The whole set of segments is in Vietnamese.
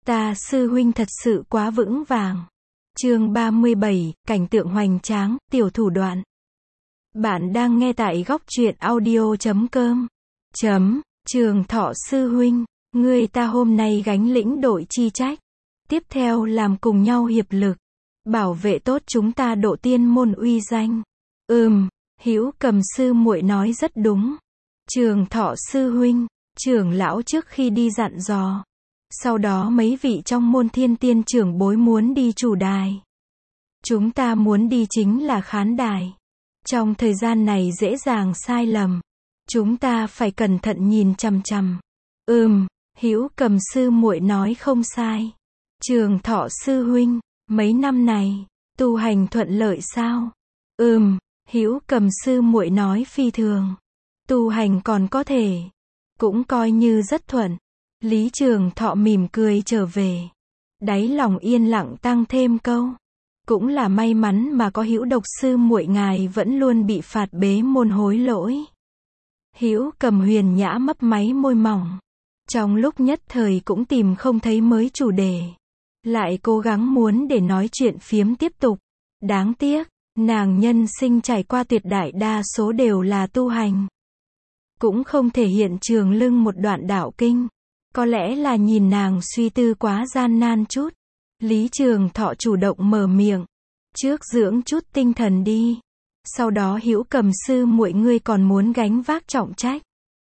Ta sư huynh thật sự quá vững vàng. Chương 37, cảnh tượng hoành tráng, tiểu thủ đoạn. Bạn đang nghe tại góc truyện audio.com. Trường Thọ sư huynh, người ta hôm nay gánh lĩnh đội chi trách. Tiếp theo làm cùng nhau hiệp lực, bảo vệ tốt chúng ta độ tiên môn uy danh. Hữu Cầm sư muội nói rất đúng. Trường Thọ sư huynh, trưởng lão trước khi đi dặn dò. Sau đó mấy vị trong môn thiên tiên trưởng bối muốn đi chủ đài. Chúng ta muốn đi chính là khán đài. Trong thời gian này dễ dàng sai lầm. Chúng ta phải cẩn thận nhìn chằm chằm. Hữu Cầm sư muội nói không sai. Trường Thọ sư huynh, mấy năm này, tu hành thuận lợi sao? Hữu Cầm sư muội nói phi thường. Tu hành còn có thể. Cũng coi như rất thuận. Lý Trường Thọ mỉm cười trở về. Đáy lòng yên lặng tăng thêm câu. Cũng là may mắn mà có Hữu Độc sư muội ngài vẫn luôn bị phạt bế môn hối lỗi. Hữu Cầm huyền nhã mấp máy môi mỏng. Trong lúc nhất thời cũng tìm không thấy mới chủ đề. Lại cố gắng muốn để nói chuyện phiếm tiếp tục. Đáng tiếc, nàng nhân sinh trải qua tuyệt đại đa số đều là tu hành. Cũng không thể hiện trường lưng một đoạn đạo kinh. Có lẽ là nhìn nàng suy tư quá gian nan chút. Lý Trường Thọ chủ động mở miệng. Trước dưỡng chút tinh thần đi. Sau đó Hữu Cầm sư muội ngươi còn muốn gánh vác trọng trách.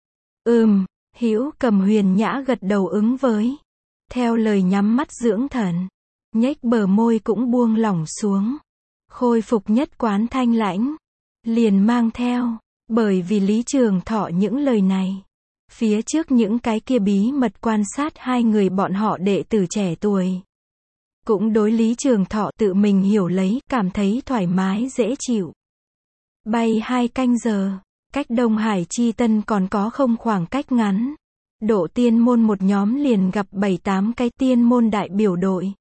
Hữu Cầm huyền nhã gật đầu ứng với. Theo lời nhắm mắt dưỡng thần. Nhếch bờ môi cũng buông lỏng xuống. Khôi phục nhất quán thanh lãnh. Liền mang theo. Bởi vì Lý Trường Thọ những lời này. Phía trước những cái kia bí mật quan sát hai người bọn họ đệ tử trẻ tuổi. Cũng đối Lý Trường Thọ tự mình hiểu lấy, cảm thấy thoải mái dễ chịu. Bay 2 canh giờ, cách Đông Hải Chi Tân còn có không khoảng cách ngắn. Độ tiên môn một nhóm liền gặp 7-8 cái tiên môn đại biểu đội.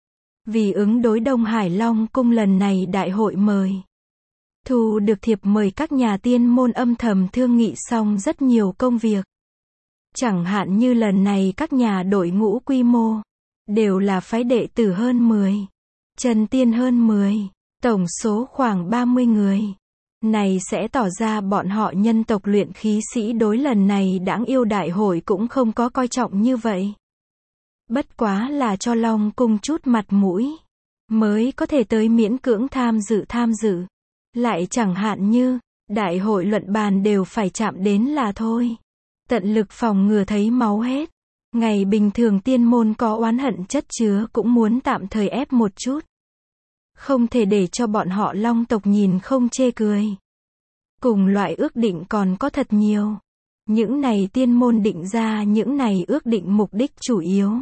Vì ứng đối Đông Hải Long Cung lần này đại hội mời. Thu được thiệp mời các nhà tiên môn âm thầm thương nghị xong rất nhiều công việc. Chẳng hạn như lần này các nhà đội ngũ quy mô. Đều là phái đệ tử hơn 10. Chân tiên hơn 10. Tổng số khoảng 30 người. Này sẽ tỏ ra bọn họ nhân tộc luyện khí sĩ đối lần này đãng yêu đại hội cũng không có coi trọng như vậy. Bất quá là cho Long Cung chút mặt mũi. Mới có thể tới miễn cưỡng tham dự. Lại chẳng hạn như, đại hội luận bàn đều phải chạm đến là thôi. Tận lực phòng ngừa thấy máu hết. Ngày bình thường tiên môn có oán hận chất chứa cũng muốn tạm thời ép một chút. Không thể để cho bọn họ Long tộc nhìn không chê cười. Cùng loại ước định còn có thật nhiều. Những này tiên môn định ra những này ước định mục đích chủ yếu.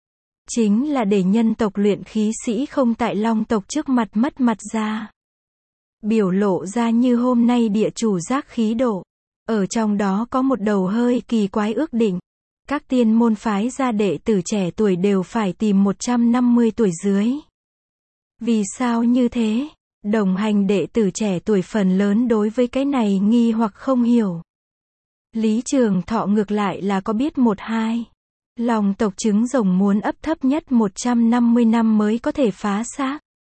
Chính là để nhân tộc luyện khí sĩ không tại Long tộc trước mặt mất mặt ra. Biểu lộ ra như hôm nay địa chủ giác khí độ. Ở trong đó có một đầu hơi kỳ quái ước định. Các tiên môn phái ra đệ tử trẻ tuổi đều phải tìm 150 tuổi dưới. Vì sao như thế? Đồng hành đệ tử trẻ tuổi phần lớn đối với cái này nghi hoặc không hiểu. Lý Trường Thọ ngược lại là có biết 1-2. Long tộc trứng rồng muốn ấp thấp nhất 150 năm mới có thể phá xác.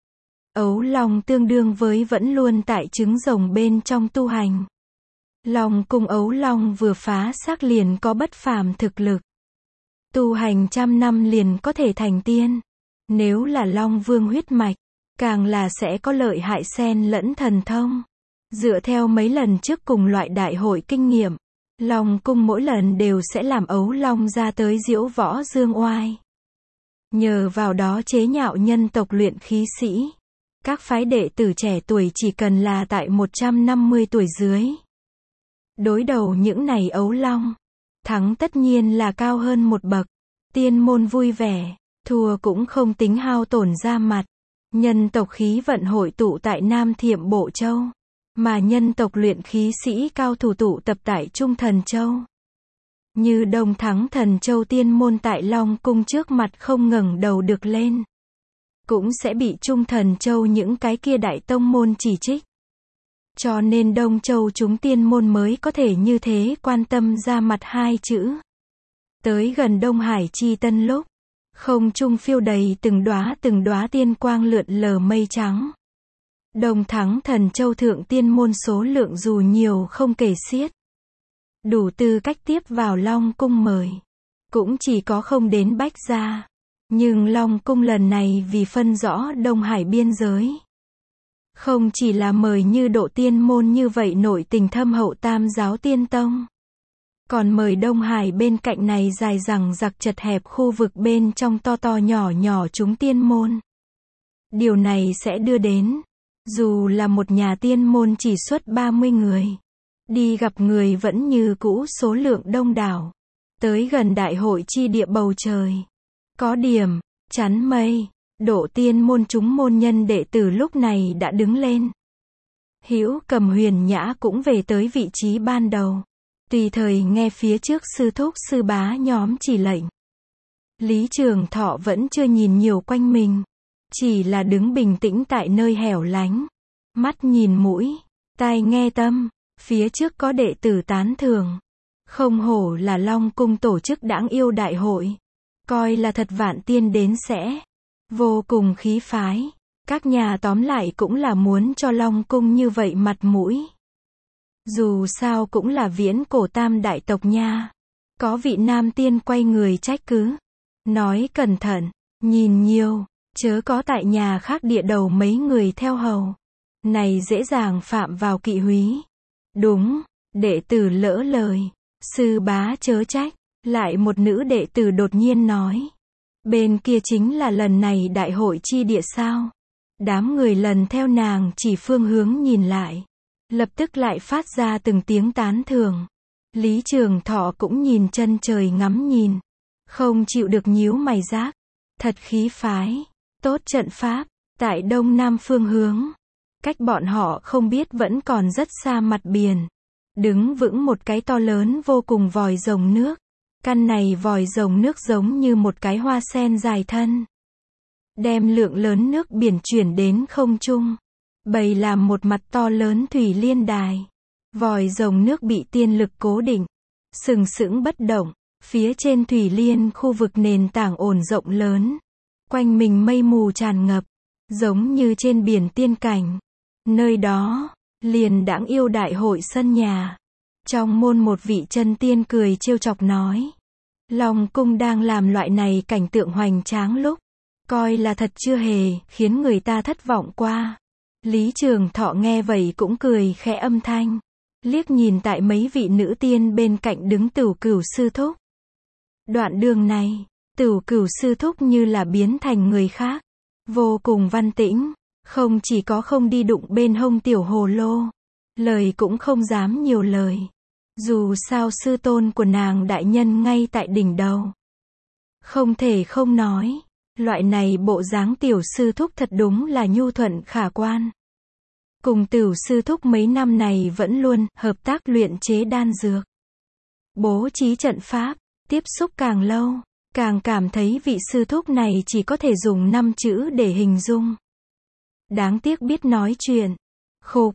Ấu Long tương đương với vẫn luôn tại trứng rồng bên trong tu hành. Long cung Ấu Long vừa phá xác liền có bất phàm thực lực. Tu hành 100 năm liền có thể thành tiên. Nếu là Long Vương huyết mạch, càng là sẽ có lợi hại xen lẫn thần thông. Dựa theo mấy lần trước cùng loại đại hội kinh nghiệm, Long cung mỗi lần đều sẽ làm Ấu Long ra tới diễu võ dương oai. Nhờ vào đó chế nhạo nhân tộc luyện khí sĩ. Các phái đệ tử trẻ tuổi chỉ cần là tại 150 tuổi dưới. Đối đầu những này Ấu Long, thắng tất nhiên là cao hơn một bậc. Tiên môn vui vẻ, thua cũng không tính hao tổn da mặt. Nhân tộc khí vận hội tụ tại Nam Thiệm Bộ Châu, mà nhân tộc luyện khí sĩ cao thủ tụ tập tại Trung Thần Châu. Như Đông Thắng Thần Châu tiên môn tại Long Cung trước mặt không ngẩng đầu được lên. Cũng sẽ bị Trung Thần Châu những cái kia đại tông môn chỉ trích. Cho nên Đông Châu chúng tiên môn mới có thể như thế quan tâm ra mặt 2 chữ. Tới gần Đông Hải Chi Tân lúc, Không trung phiêu đầy từng đóa tiên quang lượn lờ mây trắng. Đông Thắng Thần Châu Thượng Tiên môn số lượng dù nhiều không kể xiết. Đủ tư cách tiếp vào Long Cung mời. Cũng chỉ có không đến Bách Gia. Nhưng Long Cung lần này vì phân rõ Đông Hải biên giới. Không chỉ là mời như Độ Tiên môn như vậy nội tình thâm hậu Tam giáo Tiên Tông. Còn mời Đông Hải bên cạnh này dài dằng dặc chật hẹp khu vực bên trong to to nhỏ nhỏ chúng tiên môn. Điều này sẽ đưa đến, dù là một nhà tiên môn chỉ xuất 30 người. Đi gặp người vẫn như cũ số lượng đông đảo. Tới gần đại hội chi địa bầu trời. Có điểm, chắn mây, Độ Tiên môn chúng môn nhân đệ tử lúc này đã đứng lên. Hữu Cầm Huyền Nhã cũng về tới vị trí ban đầu. Tùy thời nghe phía trước sư thúc sư bá nhóm chỉ lệnh. Lý Trường Thọ vẫn chưa nhìn nhiều quanh mình. Chỉ là đứng bình tĩnh tại nơi hẻo lánh. Mắt nhìn mũi, tai nghe tâm. Phía trước có đệ tử tán thưởng. Không hổ là Long Cung tổ chức đãng yêu đại hội. Coi là thật vạn tiên đến sẽ. Vô cùng khí phái. Các nhà tóm lại cũng là muốn cho Long Cung như vậy mặt mũi. Dù sao cũng là viễn cổ tam đại tộc nha. Có vị nam tiên quay người trách cứ. Nói cẩn thận, nhìn nhiều, chớ có tại nhà khác địa đầu mấy người theo hầu. Này dễ dàng phạm vào kỵ húy. Đúng, đệ tử lỡ lời. Sư bá chớ trách. Lại một nữ đệ tử đột nhiên nói. Bên kia chính là lần này đại hội chi địa sao? Đám người lần theo nàng chỉ phương hướng nhìn lại. Lập tức lại phát ra từng tiếng tán thưởng. Lý Trường Thọ cũng nhìn chân trời ngắm nhìn. Không chịu được nhíu mày giác. Thật khí phái. Tốt trận pháp. Tại đông nam phương hướng. Cách bọn họ không biết vẫn còn rất xa mặt biển. Đứng vững một cái to lớn vô cùng vòi rồng nước. Căn này vòi rồng nước giống như một cái hoa sen dài thân. Đem lượng lớn nước biển chuyển đến không trung. Bày làm một mặt to lớn thủy liên đài. Vòi rồng nước bị tiên lực cố định. Sừng sững bất động. Phía trên thủy liên khu vực nền tảng ổn rộng lớn. Quanh mình mây mù tràn ngập. Giống như trên biển tiên cảnh. Nơi đó, liền đãng yêu đại hội sân nhà. Trong môn một vị chân tiên cười trêu chọc nói. Long Cung đang làm loại này cảnh tượng hoành tráng lúc. Coi là thật chưa hề, khiến người ta thất vọng qua. Lý Trường Thọ nghe vậy cũng cười khẽ âm thanh. Liếc nhìn tại mấy vị nữ tiên bên cạnh đứng Tửu Cửu sư thúc. Đoạn đường này, Tửu Cửu sư thúc như là biến thành người khác. Vô cùng văn tĩnh, không chỉ có không đi đụng bên hông tiểu hồ lô. Lời cũng không dám nhiều lời. Dù sao sư tôn của nàng đại nhân ngay tại đỉnh đầu. Không thể không nói. Loại này bộ dáng tiểu sư thúc thật đúng là nhu thuận khả quan. Cùng tiểu sư thúc mấy năm này vẫn luôn hợp tác luyện chế đan dược. Bố trí trận pháp, tiếp xúc càng lâu, càng cảm thấy vị sư thúc này chỉ có thể dùng 5 chữ để hình dung. Đáng tiếc biết nói chuyện. Khục,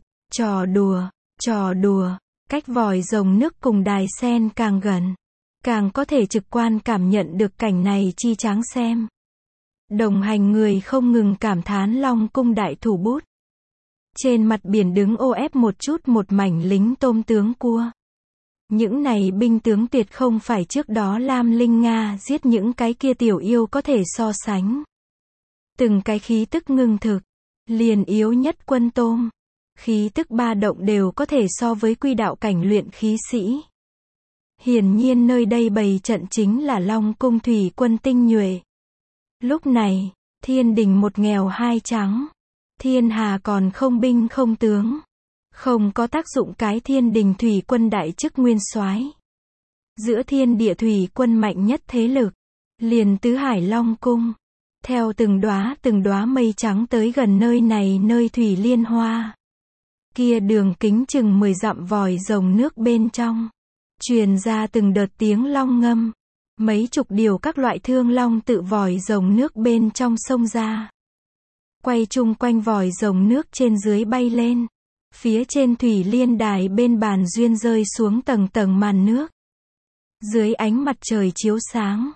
trò đùa, cách vòi rồng nước cùng đài sen càng gần. Càng có thể trực quan cảm nhận được cảnh này chi tráng xem. Đồng hành người không ngừng cảm thán Long Cung đại thủ bút. Trên mặt biển đứng ô ép một chút một mảnh lính tôm tướng cua. Những này binh tướng tuyệt không phải trước đó Lam Linh Nga giết những cái kia tiểu yêu có thể so sánh. Từng cái khí tức ngưng thực, liền yếu nhất quân tôm. Khí tức ba động đều có thể so với quy đạo cảnh luyện khí sĩ. Hiển nhiên nơi đây bày trận chính là Long Cung thủy quân tinh nhuệ. Lúc này, thiên đình một nghèo hai trắng. Thiên hà còn không binh không tướng. Không có tác dụng cái thiên đình thủy quân đại chức nguyên soái. Giữa thiên địa thủy quân mạnh nhất thế lực. Liền tứ hải Long Cung. Theo từng đóa mây trắng tới gần nơi này nơi thủy liên hoa. Kia đường kính chừng 10 dặm vòi rồng nước bên trong. Truyền ra từng đợt tiếng long ngâm. Mấy chục điều các loại thương long tự vòi rồng nước bên trong sông ra. Quay chung quanh vòi rồng nước trên dưới bay lên. Phía trên thủy liên đài bên bàn duyên rơi xuống tầng tầng màn nước. Dưới ánh mặt trời chiếu sáng.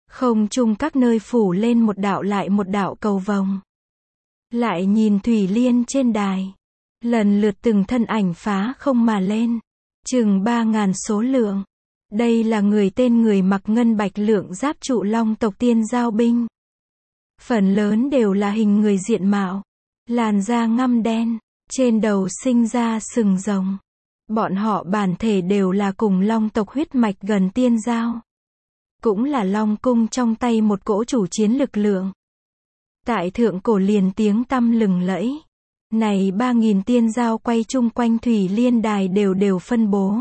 Không trung các nơi phủ lên một đạo lại một đạo cầu vồng. Lại nhìn Thủy Liên trên đài. Lần lượt từng thân ảnh phá không mà lên. Chừng 3.000 số lượng. Đây là người mặc ngân bạch lượng giáp trụ long tộc tiên giao binh. Phần lớn đều là hình người diện mạo. Làn da ngăm đen. Trên đầu sinh ra sừng rồng. Bọn họ bản thể đều là cùng long tộc huyết mạch gần tiên giao. Cũng là long cung trong tay một cỗ chủ chiến lực lượng. Tại thượng cổ liền tiếng tăm lừng lẫy. Này 3.000 tiên giao quay chung quanh Thủy Liên đài đều phân bố.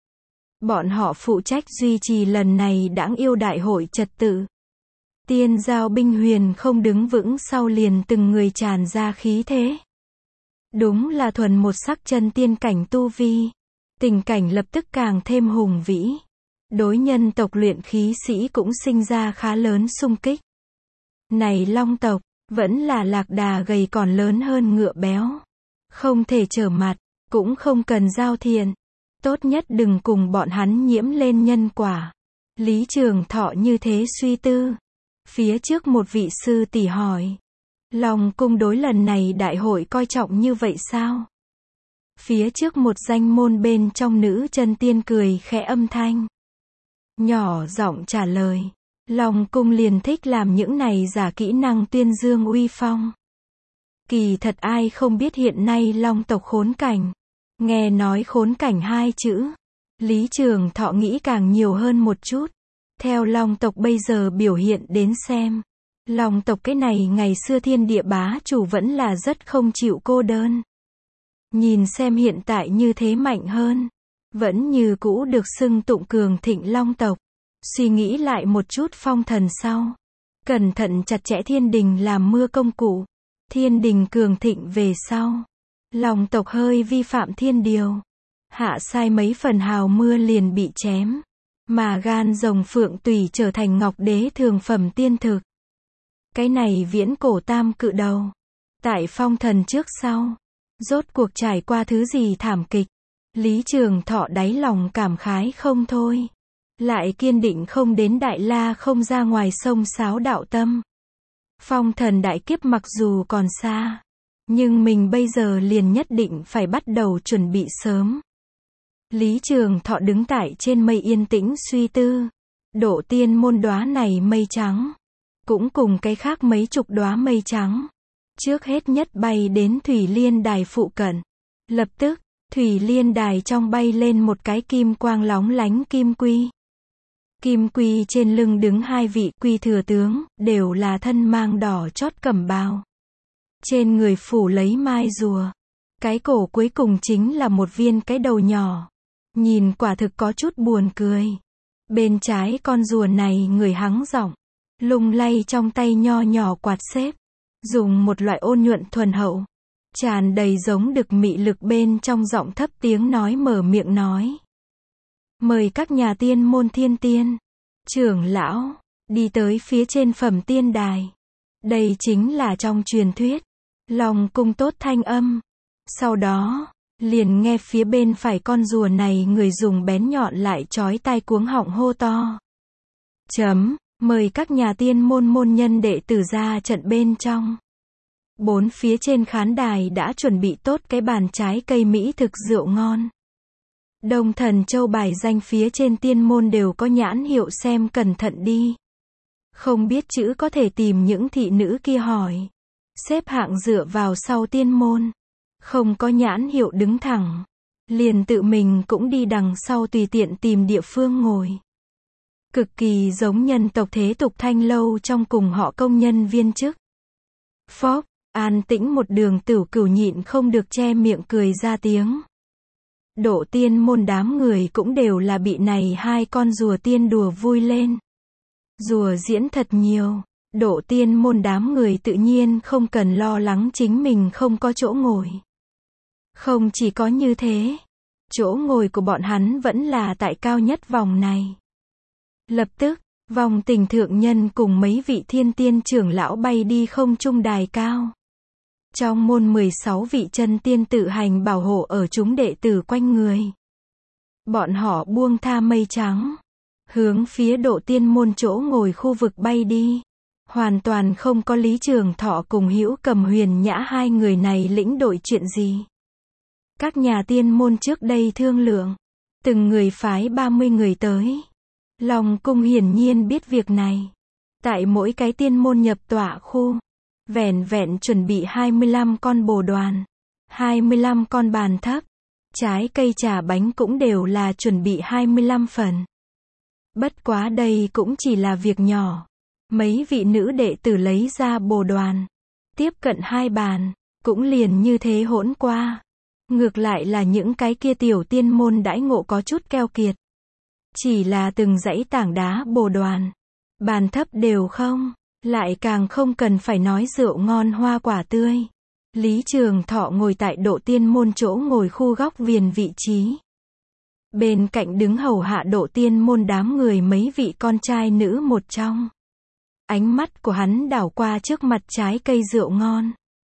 Bọn họ phụ trách duy trì lần này đãng yêu đại hội trật tự. Tiên giao binh huyền không đứng vững sau liền từng người tràn ra khí thế. Đúng là thuần một sắc chân tiên cảnh tu vi. Tình cảnh lập tức càng thêm hùng vĩ. Đối nhân tộc luyện khí sĩ cũng sinh ra khá lớn xung kích. Này long tộc, vẫn là lạc đà gầy còn lớn hơn ngựa béo. Không thể trở mặt, cũng không cần giao thiện. Tốt nhất đừng cùng bọn hắn nhiễm lên nhân quả. Lý Trường Thọ như thế suy tư. Phía trước một vị sư tỷ hỏi. Long cung đối lần này đại hội coi trọng như vậy sao? Phía trước một danh môn bên trong nữ chân tiên cười khẽ âm thanh. Nhỏ giọng trả lời. Long cung liền thích làm những này giả kỹ năng tuyên dương uy phong. Kỳ thật ai không biết hiện nay long tộc khốn cảnh. Nghe nói khốn cảnh hai chữ. Lý Trường Thọ nghĩ càng nhiều hơn một chút. Theo long tộc bây giờ biểu hiện đến xem. Long tộc cái này ngày xưa thiên địa bá chủ vẫn là rất không chịu cô đơn. Nhìn xem hiện tại như thế mạnh hơn. Vẫn như cũ được xưng tụng cường thịnh long tộc. Suy nghĩ lại một chút phong thần sau. Cẩn thận chặt chẽ thiên đình làm mưa công cụ. Thiên đình cường thịnh về sau. Long tộc hơi vi phạm thiên điều. Hạ sai mấy phần hào mưa liền bị chém. Mà gan rồng phượng tùy trở thành ngọc đế thường phẩm tiên thực. Cái này viễn cổ tam cự đầu. Tại phong thần trước sau. Rốt cuộc trải qua thứ gì thảm kịch. Lý Trường Thọ đáy lòng cảm khái không thôi. Lại kiên định không đến Đại La không ra ngoài sông sáo đạo tâm. Phong thần đại kiếp mặc dù còn xa. Nhưng mình bây giờ liền nhất định phải bắt đầu chuẩn bị sớm. Lý Trường Thọ đứng tại trên mây yên tĩnh suy tư. Độ tiên môn đóa này mây trắng. Cũng cùng cái khác mấy chục đóa mây trắng. Trước hết nhất bay đến Thủy Liên đài phụ cận. Lập tức, Thủy Liên đài trong bay lên một cái kim quang lóng lánh kim quy. Kim quy trên lưng đứng hai vị quy thừa tướng, đều là thân mang đỏ chót cẩm bào. Trên người phủ lấy mai rùa. Cái cổ cuối cùng chính là một viên cái đầu nhỏ. Nhìn quả thực có chút buồn cười. Bên trái con rùa này người hắng giọng. Lung lay trong tay nho nhỏ quạt xếp. Dùng một loại ôn nhuận thuần hậu. Tràn đầy giống đực mị lực bên trong giọng thấp tiếng nói mở miệng nói. Mời các nhà tiên môn thiên tiên. Trưởng lão. Đi tới phía trên phẩm tiên đài. Đây chính là trong truyền thuyết. Long cung tốt thanh âm. Sau đó, liền nghe phía bên phải con rùa này người dùng bén nhọn lại chói tai cuống họng hô to. Mời các nhà tiên môn nhân đệ tử ra trận bên trong. Bốn phía trên khán đài đã chuẩn bị tốt cái bàn trái cây mỹ thực rượu ngon. Đông Thần Châu bài danh phía trên tiên môn đều có nhãn hiệu xem cẩn thận đi. Không biết chữ có thể tìm những thị nữ kia hỏi. Xếp hạng dựa vào sau tiên môn. Không có nhãn hiệu đứng thẳng. Liền tự mình cũng đi đằng sau tùy tiện tìm địa phương ngồi. Cực kỳ giống nhân tộc thế tục thanh lâu trong cùng họ công nhân viên chức. Phốc, an tĩnh một đường tửu cửu nhịn không được che miệng cười ra tiếng. Độ tiên môn đám người cũng đều là bị này hai con rùa tiên đùa vui lên. Rùa diễn thật nhiều. Độ tiên môn đám người tự nhiên không cần lo lắng chính mình không có chỗ ngồi. Không chỉ có như thế. Chỗ ngồi của bọn hắn vẫn là tại cao nhất vòng này. Lập tức, vòng tình thượng nhân cùng mấy vị thiên tiên trưởng lão bay đi không trung đài cao. Trong môn 16 vị chân tiên tự hành bảo hộ ở chúng đệ tử quanh người. Bọn họ buông tha mây trắng. hướng phía Độ Tiên Môn chỗ ngồi khu vực bay đi. Hoàn toàn không có Lý Trường Thọ cùng Hữu Cầm Huyền Nhã hai người này lĩnh đội chuyện gì. Các nhà tiên môn trước đây thương lượng, từng người phái 30 người tới. Long cung hiển nhiên biết việc này. Tại mỗi cái tiên môn nhập tọa khu, vẻn vẹn chuẩn bị 25 con bồ đoàn, 25 con bàn thấp, trái cây trà bánh cũng đều là chuẩn bị 25 phần. Bất quá đây cũng chỉ là việc nhỏ. Mấy vị nữ đệ tử lấy ra bồ đoàn, tiếp cận hai bàn, cũng liền như thế hỗn qua. Ngược lại là những cái kia tiểu tiên môn đãi ngộ có chút keo kiệt. Chỉ là từng dãy tảng đá bồ đoàn, bàn thấp đều không, lại càng không cần phải nói rượu ngon hoa quả tươi. Lý Trường Thọ ngồi tại Độ Tiên Môn chỗ ngồi khu góc viền vị trí. Bên cạnh đứng hầu hạ Độ Tiên Môn đám người mấy vị con trai nữ một trong. Ánh mắt của hắn đảo qua trước mặt trái cây rượu ngon.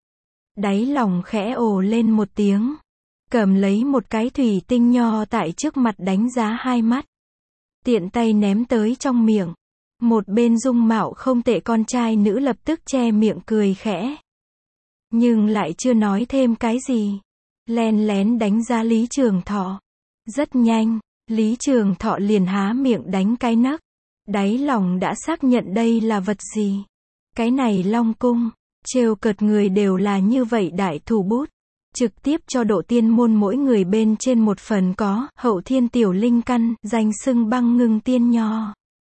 Đáy lòng khẽ ồ lên một tiếng. Cầm lấy một cái thủy tinh nho tại trước mặt đánh giá hai mắt. Tiện tay ném tới trong miệng. Một bên dung mạo không tệ con trai nữ lập tức che miệng cười khẽ. Nhưng lại chưa nói thêm cái gì. Len lén đánh giá Lý Trường Thọ. Rất nhanh, Lý Trường Thọ liền há miệng đánh cái nấc. Đáy lòng đã xác nhận đây là vật gì. Cái này Long cung, trêu cợt người đều là như vậy đại thủ bút. Trực tiếp cho Độ Tiên Môn mỗi người bên trên một phần có Hậu Thiên Tiểu Linh Căn, danh xưng Băng Ngưng Tiên Nho.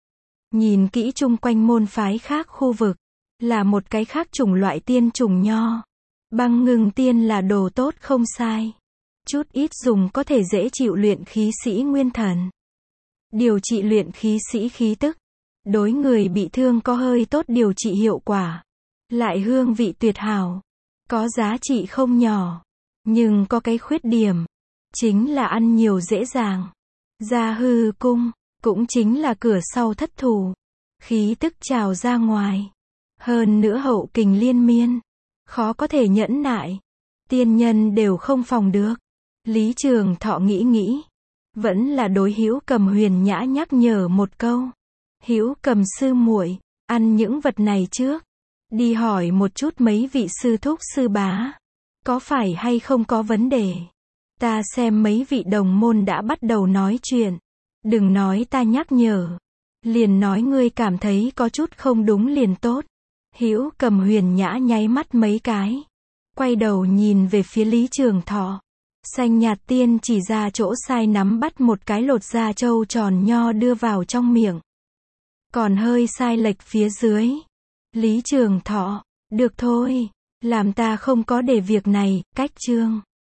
Nhìn kỹ chung quanh môn phái khác khu vực, là một cái khác chủng loại tiên chủng nho. Băng Ngưng Tiên là đồ tốt không sai. Chút ít dùng có thể dễ chịu luyện khí sĩ nguyên thần. Điều trị luyện khí sĩ khí tức. Đối người bị thương có hơi tốt điều trị hiệu quả. Lại hương vị tuyệt hảo. Có giá trị không nhỏ. Nhưng có cái khuyết điểm. Chính là ăn nhiều dễ dàng. Ra hư cung. Cũng chính là cửa sau thất thủ. Khí tức trào ra ngoài. Hơn nữa hậu kình liên miên. Khó có thể nhẫn nại. Tiên nhân đều không phòng được. Lý Trường Thọ nghĩ. Vẫn là đối Hữu Cầm Huyền Nhã nhắc nhở một câu. Hữu Cầm sư muội, ăn những vật này trước. Đi hỏi một chút mấy vị sư thúc sư bá. Có phải hay không có vấn đề. Ta xem mấy vị đồng môn đã bắt đầu nói chuyện. Đừng nói ta nhắc nhở. Liền nói ngươi cảm thấy có chút không đúng liền tốt. Hữu Cầm Huyền Nhã nháy mắt mấy cái. Quay đầu nhìn về phía Lý Trường Thọ. Xanh nhạt tiên chỉ ra chỗ sai nắm bắt một cái lột da trâu tròn nho đưa vào trong miệng. Còn hơi sai lệch phía dưới. Lý Trường Thọ, được thôi, làm ta không có để việc này, cách chương.